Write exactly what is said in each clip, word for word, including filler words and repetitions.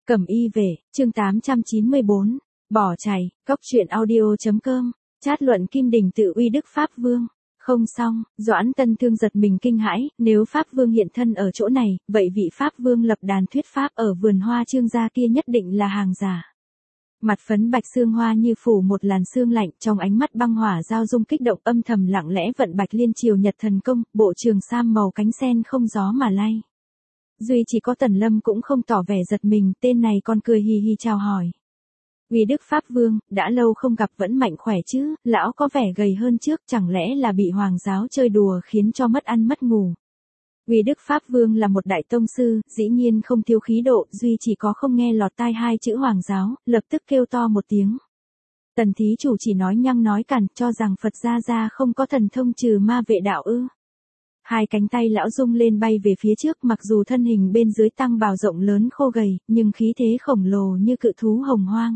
Cẩm y về, chương tám trăm chín mươi bốn, bỏ chạy, cóc truyện audio.com, chat luận Kim Đình tự uy Đức Pháp Vương. Không xong, Doãn Tân Thương giật mình kinh hãi, nếu Pháp Vương hiện thân ở chỗ này, vậy vị Pháp Vương lập đàn thuyết Pháp ở vườn hoa Trương gia kia nhất định là hàng giả. Mặt phấn bạch xương hoa như phủ một làn sương lạnh, trong ánh mắt băng hỏa giao dung kích động âm thầm lặng lẽ vận Bạch Liên Triều Nhật thần công, bộ trường sam màu cánh sen không gió mà lay. Duy chỉ có Tần Lâm cũng không tỏ vẻ giật mình, tên này còn cười hì hì chào hỏi. Uy Đức Pháp Vương, đã lâu không gặp vẫn mạnh khỏe chứ, lão có vẻ gầy hơn trước, chẳng lẽ là bị hoàng giáo chơi đùa khiến cho mất ăn mất ngủ. Uy Đức Pháp Vương là một đại tông sư, dĩ nhiên không thiếu khí độ, duy chỉ có không nghe lọt tai hai chữ hoàng giáo, lập tức kêu to một tiếng. Tần thí chủ chỉ nói nhăng nói cằn, cho rằng Phật gia gia không có thần thông trừ ma vệ đạo ư. Hai cánh tay lão rung lên bay về phía trước, mặc dù thân hình bên dưới tăng bào rộng lớn khô gầy, nhưng khí thế khổng lồ như cự thú hồng hoang.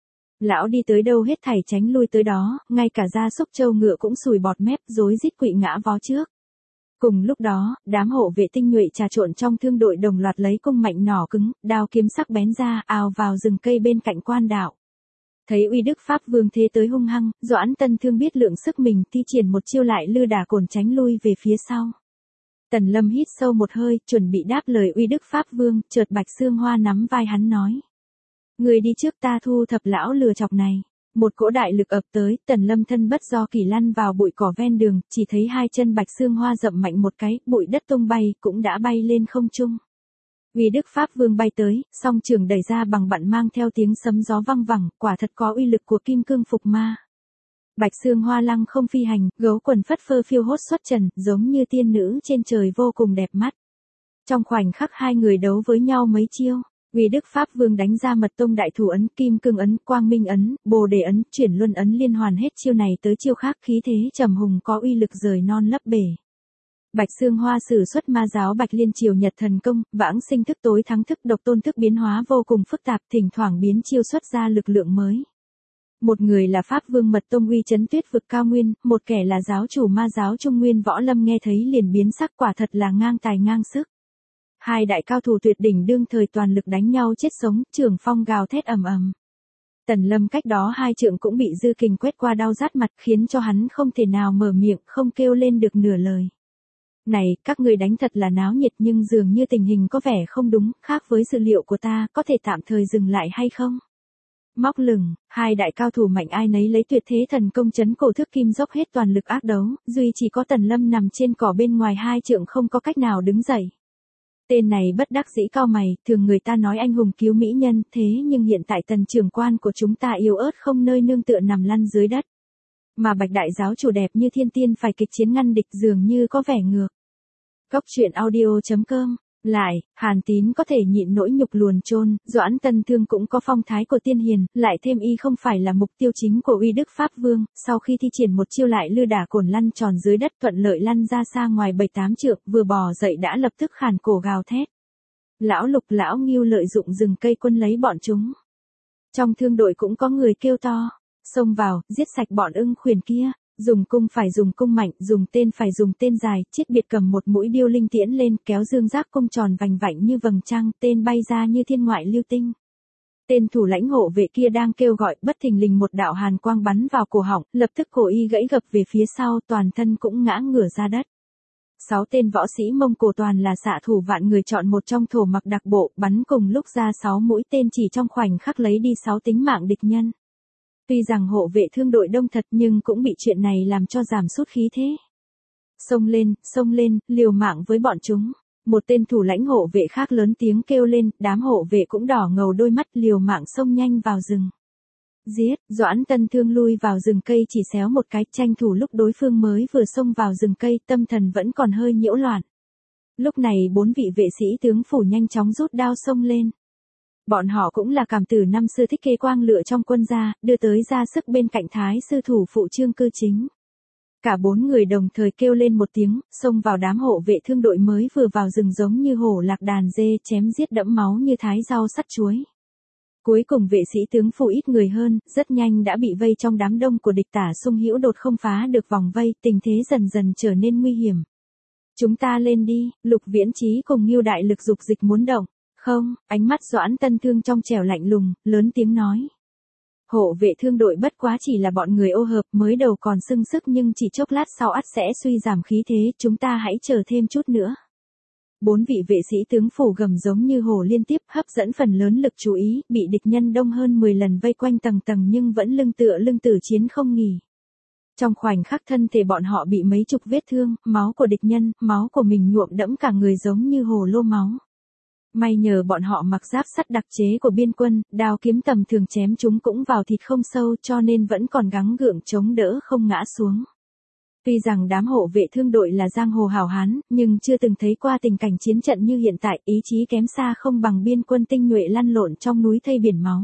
Lão đi tới đâu hết thảy tránh lui tới đó, ngay cả gia súc trâu ngựa cũng sùi bọt mép rối rít quỵ ngã vó trước. Cùng lúc đó, đám hộ vệ tinh nhuệ trà trộn trong thương đội đồng loạt lấy cung mạnh nỏ cứng, đao kiếm sắc bén ra, ào vào rừng cây bên cạnh quan đạo. Thấy Uy Đức Pháp Vương thế tới hung hăng, Doãn Tân Thương biết lượng sức mình, thi triển một chiêu lại lư đả cồn tránh lui về phía sau. Tần Lâm hít sâu một hơi, chuẩn bị đáp lời Uy Đức Pháp Vương, chợt Bạch Xương Hoa nắm vai hắn nói: "Người đi trước, ta thu thập lão lừa chọc này." Một cỗ đại lực ập tới, Tần Lâm thân bất do kỳ lăn vào bụi cỏ ven đường, chỉ thấy hai chân Bạch Xương Hoa dậm mạnh một cái, bụi đất tung bay, cũng đã bay lên không trung. Uy Đức Pháp Vương bay tới, song trường đẩy ra bằng bặn mang theo tiếng sấm gió vang vẳng, quả thật có uy lực của kim cương phục ma. Bạch Xương Hoa lăng không phi hành, gấu quần phất phơ phiêu hốt xuất trần, giống như tiên nữ trên trời vô cùng đẹp mắt. Trong khoảnh khắc hai người đấu với nhau mấy chiêu, Uy Đức Pháp Vương đánh ra mật tông đại thủ ấn, kim cương ấn, quang minh ấn, bồ đề ấn, chuyển luân ấn liên hoàn hết chiêu này tới chiêu khác, khí thế trầm hùng có uy lực rời non lấp bể. Bạch Xương Hoa sử xuất ma giáo Bạch Liên Triều Nhật thần công, vãng sinh thức tối thắng thức độc tôn thức biến hóa vô cùng phức tạp, thỉnh thoảng biến chiêu xuất ra lực lượng mới. Một người là Pháp Vương Mật Tông uy chấn tuyết vực cao nguyên, một kẻ là giáo chủ ma giáo Trung Nguyên Võ Lâm nghe thấy liền biến sắc, quả thật là ngang tài ngang sức. Hai đại cao thủ tuyệt đỉnh đương thời toàn lực đánh nhau chết sống, trường phong gào thét ầm ầm. Tần Lâm cách đó hai trượng cũng bị dư kình quét qua đau rát mặt, khiến cho hắn không thể nào mở miệng, không kêu lên được nửa lời. Này, các người đánh thật là náo nhiệt, nhưng dường như tình hình có vẻ không đúng, khác với dự liệu của ta, có thể tạm thời dừng lại hay không? Móc lửng, hai đại cao thủ mạnh ai nấy lấy tuyệt thế thần công chấn cổ thức kim dốc hết toàn lực ác đấu, duy chỉ có Tần Lâm nằm trên cỏ bên ngoài hai trượng không có cách nào đứng dậy. Tên này bất đắc dĩ cau mày, thường người ta nói anh hùng cứu mỹ nhân, thế nhưng hiện tại Tần trưởng quan của chúng ta yếu ớt không nơi nương tựa nằm lăn dưới đất. Mà Bạch đại giáo chủ đẹp như thiên tiên phải kịch chiến ngăn địch dường như có vẻ ngược. Cóc truyện audio.com. Lại, Hàn Tín có thể nhịn nỗi nhục luồn chôn, Doãn Tân Thương cũng có phong thái của tiên hiền, lại thêm y không phải là mục tiêu chính của Uy Đức Pháp Vương, sau khi thi triển một chiêu lại lư đả cồn lăn tròn dưới đất thuận lợi lăn ra xa ngoài bảy tám trượng, vừa bò dậy đã lập tức khàn cổ gào thét. Lão Lục lão Ngưu lợi dụng rừng cây quân lấy bọn chúng. Trong thương đội cũng có người kêu to, xông vào, giết sạch bọn ưng khuyển kia. Dùng cung phải dùng cung mạnh, dùng tên phải dùng tên dài, chiết biệt cầm một mũi điêu linh tiễn lên, kéo dương giác cung tròn vành vạnh như vầng trăng, tên bay ra như thiên ngoại lưu tinh. Tên thủ lãnh hộ vệ kia đang kêu gọi, bất thình lình một đạo hàn quang bắn vào cổ họng, lập tức cổ y gãy gập về phía sau, toàn thân cũng ngã ngửa ra đất. Sáu tên võ sĩ Mông Cổ toàn là xạ thủ vạn người chọn một trong thổ mặc đặc bộ, bắn cùng lúc ra sáu mũi tên chỉ trong khoảnh khắc lấy đi sáu tính mạng địch nhân. Tuy rằng hộ vệ thương đội đông thật nhưng cũng bị chuyện này làm cho giảm sút khí thế. Xông lên, xông lên, liều mạng với bọn chúng. Một tên thủ lãnh hộ vệ khác lớn tiếng kêu lên, đám hộ vệ cũng đỏ ngầu đôi mắt liều mạng xông nhanh vào rừng. Giết, Doãn Tân Thương lui vào rừng cây chỉ xéo một cái, tranh thủ lúc đối phương mới vừa xông vào rừng cây, tâm thần vẫn còn hơi nhiễu loạn. Lúc này bốn vị vệ sĩ tướng phủ nhanh chóng rút đao xông lên. Bọn họ cũng là cảm tử năm xưa thích kê quang lựa trong quân gia, đưa tới ra sức bên cạnh thái sư thủ phụ Trương Cư Chính. Cả bốn người đồng thời kêu lên một tiếng, xông vào đám hộ vệ thương đội mới vừa vào rừng giống như hổ lạc đàn dê, chém giết đẫm máu như thái rau sắt chuối. Cuối cùng vệ sĩ tướng phủ ít người hơn, rất nhanh đã bị vây trong đám đông của địch tả xung hữu đột không phá được vòng vây, tình thế dần dần trở nên nguy hiểm. Chúng ta lên đi, Lục Viễn Chí cùng Ngưu đại lực dục dịch muốn động. Không, ánh mắt Doãn Tân Thương trong trẻo lạnh lùng, lớn tiếng nói. Hộ vệ thương đội bất quá chỉ là bọn người ô hợp, mới đầu còn sưng sức nhưng chỉ chốc lát sau ắt sẽ suy giảm khí thế, chúng ta hãy chờ thêm chút nữa. Bốn vị vệ sĩ tướng phủ gầm giống như hổ liên tiếp hấp dẫn phần lớn lực chú ý, bị địch nhân đông hơn mười lần vây quanh tầng tầng nhưng vẫn lưng tựa lưng tử chiến không nghỉ. Trong khoảnh khắc thân thể bọn họ bị mấy chục vết thương, máu của địch nhân, máu của mình nhuộm đẫm cả người giống như hồ lô máu. May nhờ bọn họ mặc giáp sắt đặc chế của biên quân, đao kiếm tầm thường chém chúng cũng vào thịt không sâu cho nên vẫn còn gắng gượng chống đỡ không ngã xuống. Tuy rằng đám hộ vệ thương đội là giang hồ hảo hán, nhưng chưa từng thấy qua tình cảnh chiến trận như hiện tại, ý chí kém xa không bằng biên quân tinh nhuệ lăn lộn trong núi thây biển máu.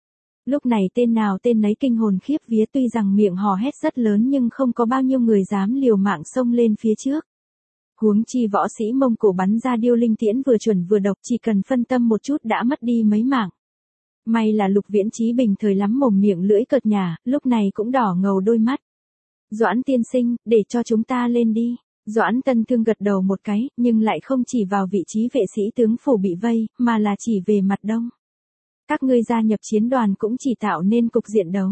Lúc này tên nào tên nấy kinh hồn khiếp vía, tuy rằng miệng hò hét rất lớn nhưng không có bao nhiêu người dám liều mạng xông lên phía trước. Huống chi võ sĩ Mông Cổ bắn ra điêu linh tiễn vừa chuẩn vừa độc, chỉ cần phân tâm một chút đã mất đi mấy mạng. May là Lục Viễn Chí bình thời lắm mồm miệng lưỡi cợt nhả, lúc này cũng đỏ ngầu đôi mắt. Doãn tiên sinh, để cho chúng ta lên đi. Doãn Tân Thương gật đầu một cái, nhưng lại không chỉ vào vị trí vệ sĩ tướng phủ bị vây, mà là chỉ về mặt đông. Các ngươi gia nhập chiến đoàn cũng chỉ tạo nên cục diện đấu.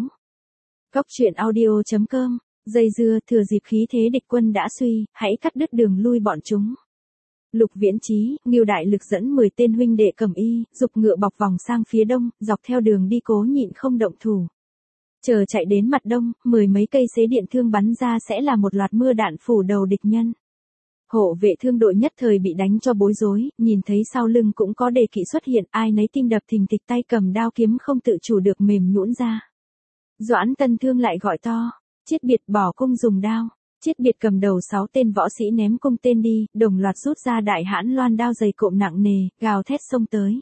Cốc truyện audio chấm com, dây dưa thừa dịp khí thế địch quân đã suy, hãy cắt đứt đường lui bọn chúng. Lục Viễn Chí, Ngưu Đại Lực dẫn mười tên huynh đệ cầm y, dục ngựa bọc vòng sang phía đông, dọc theo đường đi cố nhịn không động thủ. Chờ chạy đến mặt đông, mười mấy cây xế điện thương bắn ra sẽ là một loạt mưa đạn phủ đầu địch nhân. Hộ vệ thương đội nhất thời bị đánh cho bối rối, nhìn thấy sau lưng cũng có đề kỵ xuất hiện, ai nấy tim đập thình thịch, tay cầm đao kiếm không tự chủ được mềm nhũn ra. Doãn Tân Thương lại gọi to, Chiết Biệt bỏ cung dùng đao. Chiết Biệt cầm đầu sáu tên võ sĩ ném cung tên đi, đồng loạt rút ra đại hãn loan đao dày cộm nặng nề, gào thét xông tới.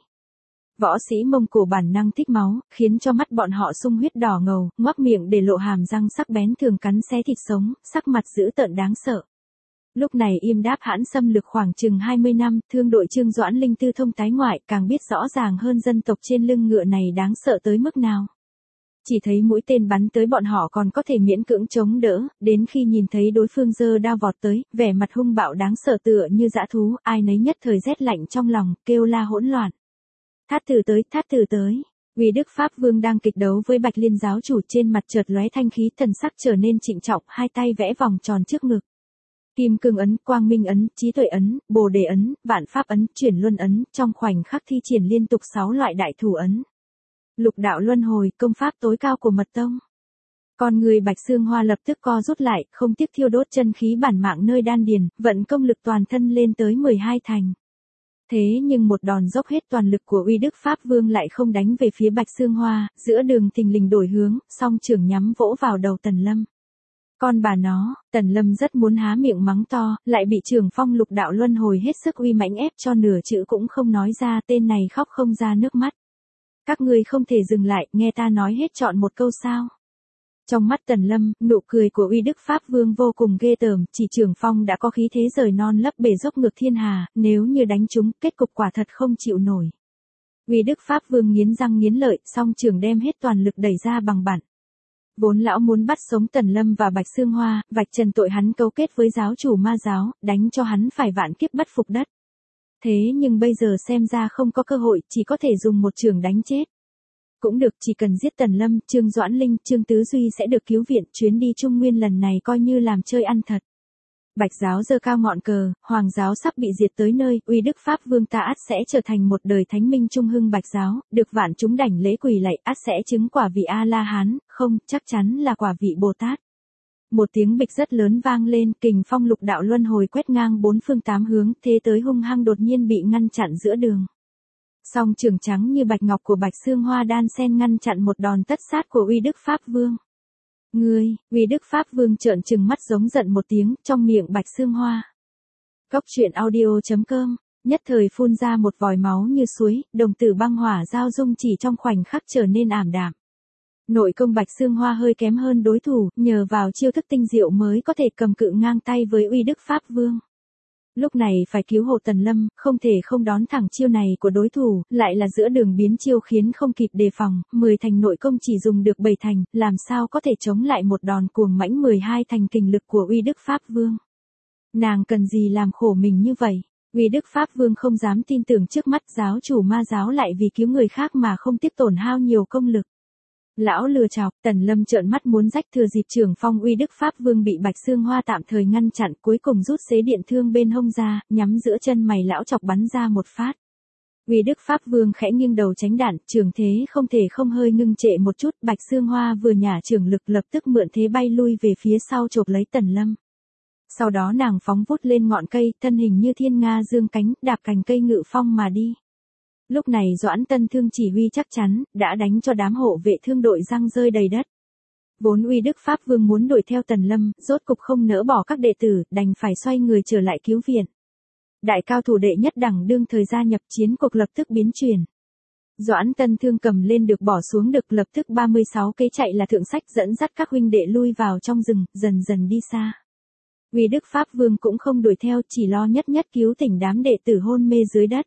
Võ sĩ Mông Cổ bản năng thích máu, khiến cho mắt bọn họ sung huyết đỏ ngầu, ngoác miệng để lộ hàm răng sắc bén thường cắn xé thịt sống, sắc mặt dữ tợn đáng sợ. Lúc này Yêm Đáp hãn xâm lược khoảng chừng hai mươi năm, thương đội Trương Doãn Linh tư thông tái ngoại, càng biết rõ ràng hơn dân tộc trên lưng ngựa này đáng sợ tới mức nào. Chỉ thấy mũi tên bắn tới bọn họ còn có thể miễn cưỡng chống đỡ, đến khi nhìn thấy đối phương giơ đao vọt tới, vẻ mặt hung bạo đáng sợ tựa như dã thú, ai nấy nhất thời rét lạnh trong lòng, kêu la hỗn loạn. Thát tử tới, thát tử tới. Uy Đức Pháp Vương đang kịch đấu với Bạch Liên giáo chủ, trên mặt chợt lóe thanh khí, thần sắc trở nên trịnh trọng, hai tay vẽ vòng tròn trước ngực. Kim Cương ấn, Quang Minh ấn, Trí Tuệ ấn, Bồ Đề ấn, Vạn Pháp ấn, Chuyển Luân ấn, trong khoảnh khắc thi triển liên tục sáu loại đại thủ ấn. Lục đạo luân hồi, công pháp tối cao của mật tông. Con người Bạch Xương Hoa lập tức co rút lại, không tiếc thiêu đốt chân khí bản mạng nơi đan điền, vận công lực toàn thân lên tới mười hai thành. Thế nhưng một đòn dốc hết toàn lực của Uy Đức Pháp Vương lại không đánh về phía Bạch Xương Hoa, giữa đường thình lình đổi hướng, song trường nhắm vỗ vào đầu Tần Lâm. Con bà nó, Tần Lâm rất muốn há miệng mắng to, lại bị Trường Phong Lục đạo luân hồi hết sức uy mãnh ép cho nửa chữ cũng không nói ra, tên này khóc không ra nước mắt. Các ngươi không thể dừng lại, nghe ta nói hết trọn một câu sao? Trong mắt Tần Lâm, nụ cười của Uy Đức Pháp Vương vô cùng ghê tởm, chỉ Trường Phong đã có khí thế rời non lấp bể dốc ngược thiên hà, nếu như đánh chúng, kết cục quả thật không chịu nổi. Uy Đức Pháp Vương nghiến răng nghiến lợi, song trường đem hết toàn lực đẩy ra bằng bản. Vốn lão muốn bắt sống Tần Lâm và Bạch Xương Hoa, vạch trần tội hắn cấu kết với giáo chủ ma giáo, đánh cho hắn phải vạn kiếp bất phục đất. Thế nhưng bây giờ xem ra không có cơ hội, chỉ có thể dùng một trường đánh chết. Cũng được, chỉ cần giết Tần Lâm, Trương Doãn Linh, Trương Tứ Duy sẽ được cứu viện, chuyến đi Trung Nguyên lần này coi như làm chơi ăn thật. Bạch giáo giơ cao ngọn cờ, Hoàng giáo sắp bị diệt tới nơi, Uy Đức Pháp Vương ta ắt sẽ trở thành một đời thánh minh trung hưng Bạch giáo, được vạn chúng đảnh lễ quỳ lạy, ắt sẽ chứng quả vị A-la-hán, không, chắc chắn là quả vị Bồ Tát. Một tiếng bịch rất lớn vang lên, kình phong lục đạo luân hồi quét ngang bốn phương tám hướng, thế tới hung hăng đột nhiên bị ngăn chặn giữa đường. Song trường trắng như bạch ngọc của Bạch Xương Hoa đan sen ngăn chặn một đòn tất sát của Uy Đức Pháp Vương. Ngươi, Uy Đức Pháp Vương trợn trừng mắt giống giận một tiếng, trong miệng Bạch Xương Hoa. Cốc truyện audio chấm com, nhất thời phun ra một vòi máu như suối, đồng tử băng hỏa giao dung chỉ trong khoảnh khắc trở nên ảm đạm. Nội công Bạch Xương Hoa hơi kém hơn đối thủ, nhờ vào chiêu thức tinh diệu mới có thể cầm cự ngang tay với Uy Đức Pháp Vương. Lúc này phải cứu hộ Tần Lâm, không thể không đón thẳng chiêu này của đối thủ, lại là giữa đường biến chiêu khiến không kịp đề phòng, mười thành nội công chỉ dùng được bảy thành, làm sao có thể chống lại một đòn cuồng mãnh mười hai thành kình lực của Uy Đức Pháp Vương. Nàng cần gì làm khổ mình như vậy? Uy Đức Pháp Vương không dám tin tưởng trước mắt giáo chủ ma giáo lại vì cứu người khác mà không tiếc tổn hao nhiều công lực. Lão lừa chọc, Tần Lâm trợn mắt muốn rách thừa dịp trưởng phong Uy Đức Pháp Vương bị Bạch Xương Hoa tạm thời ngăn chặn, cuối cùng rút xế điện thương bên hông ra, nhắm giữa chân mày lão chọc bắn ra một phát. Uy Đức Pháp Vương khẽ nghiêng đầu tránh đạn, trường thế không thể không hơi ngưng trệ một chút, Bạch Xương Hoa vừa nhả trường lực lập tức mượn thế bay lui về phía sau chộp lấy Tần Lâm. Sau đó nàng phóng vút lên ngọn cây, thân hình như thiên nga dương cánh, đạp cành cây ngự phong mà đi. Lúc này Doãn Tân Thương chỉ huy chắc chắn, đã đánh cho đám hộ vệ thương đội răng rơi đầy đất. Vốn Uy Đức Pháp Vương muốn đuổi theo Tần Lâm, rốt cục không nỡ bỏ các đệ tử, đành phải xoay người trở lại cứu viện. Đại cao thủ đệ nhất đẳng đương thời gia nhập, chiến cuộc lập tức biến chuyển. Doãn Tân Thương cầm lên được bỏ xuống được, lập tức ba mươi sáu kế chạy là thượng sách dẫn dắt các huynh đệ lui vào trong rừng, dần dần đi xa. Uy Đức Pháp Vương cũng không đuổi theo, chỉ lo nhất nhất cứu tỉnh đám đệ tử hôn mê dưới đất.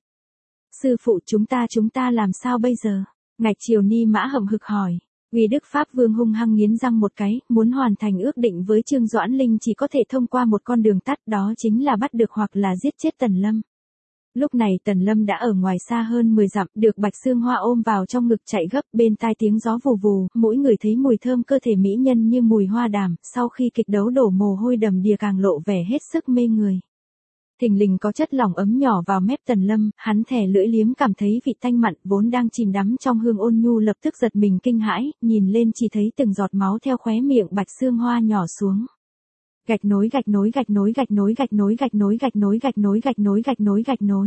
Sư phụ, chúng ta chúng ta làm sao bây giờ? Ngạch Triều Ni Mã hậm hực hỏi. Uy Đức Pháp Vương hung hăng nghiến răng một cái, muốn hoàn thành ước định với Trương Doãn Linh chỉ có thể thông qua một con đường tắt, đó chính là bắt được hoặc là giết chết Tần Lâm. Lúc này Tần Lâm đã ở ngoài xa hơn mười dặm, được Bạch Xương Hoa ôm vào trong ngực chạy gấp, bên tai tiếng gió vù vù, mỗi người thấy mùi thơm cơ thể mỹ nhân như mùi hoa đàm, sau khi kịch đấu đổ mồ hôi đầm đìa càng lộ vẻ hết sức mê người. Thình lình có chất lỏng ấm nhỏ vào mép Tần Lâm, hắn thè lưỡi liếm cảm thấy vị tanh mặn, vốn đang chìm đắm trong hương ôn nhu lập tức giật mình kinh hãi, nhìn lên chỉ thấy từng giọt máu theo khóe miệng Bạch Xương Hoa nhỏ xuống. Gạch nối gạch nối gạch nối gạch nối gạch nối gạch nối gạch nối gạch nối gạch nối gạch nối gạch nối.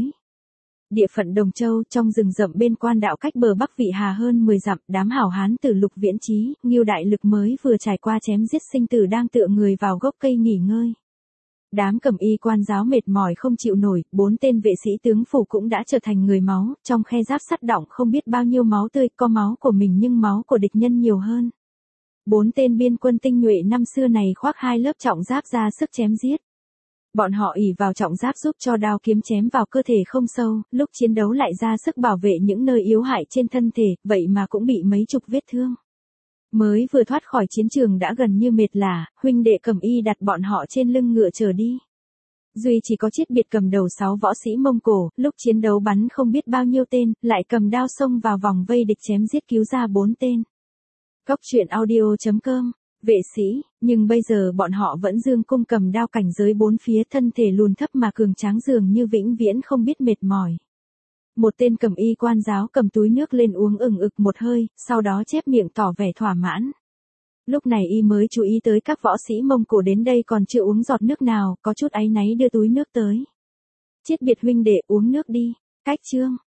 Địa phận Đồng Châu, trong rừng rậm bên quan đạo cách bờ Bắc Vị Hà hơn mười dặm, đám hảo hán từ Lục Viễn Chí, Ngưu Đại Lực mới vừa trải qua chém giết sinh tử đang tựa người vào gốc cây nghỉ ngơi. Đám cầm y quan giáo mệt mỏi không chịu nổi, bốn tên vệ sĩ tướng phủ cũng đã trở thành người máu, trong khe giáp sắt đọng không biết bao nhiêu máu tươi, có máu của mình nhưng máu của địch nhân nhiều hơn. Bốn tên biên quân tinh nhuệ năm xưa này khoác hai lớp trọng giáp ra sức chém giết. Bọn họ ỷ vào trọng giáp giúp cho đao kiếm chém vào cơ thể không sâu, lúc chiến đấu lại ra sức bảo vệ những nơi yếu hại trên thân thể, vậy mà cũng bị mấy chục vết thương. Mới vừa thoát khỏi chiến trường đã gần như mệt lả, huynh đệ cầm y đặt bọn họ trên lưng ngựa chờ đi. Duy chỉ có Chiết Biệt cầm đầu sáu võ sĩ Mông Cổ, lúc chiến đấu bắn không biết bao nhiêu tên, lại cầm đao xông vào vòng vây địch chém giết cứu ra bốn tên. Cốc truyện audio chấm com, vệ sĩ, nhưng bây giờ bọn họ vẫn dương cung cầm đao cảnh giới bốn phía, thân thể lùn thấp mà cường tráng dường như vĩnh viễn không biết mệt mỏi. Một tên cầm y quan giáo cầm túi nước lên uống ừng ực một hơi, sau đó chép miệng tỏ vẻ thỏa mãn. Lúc này y mới chú ý tới các võ sĩ Mông Cổ đến đây còn chưa uống giọt nước nào, có chút áy náy đưa túi nước tới. Chiết Biệt huynh đệ uống nước đi, cách chương.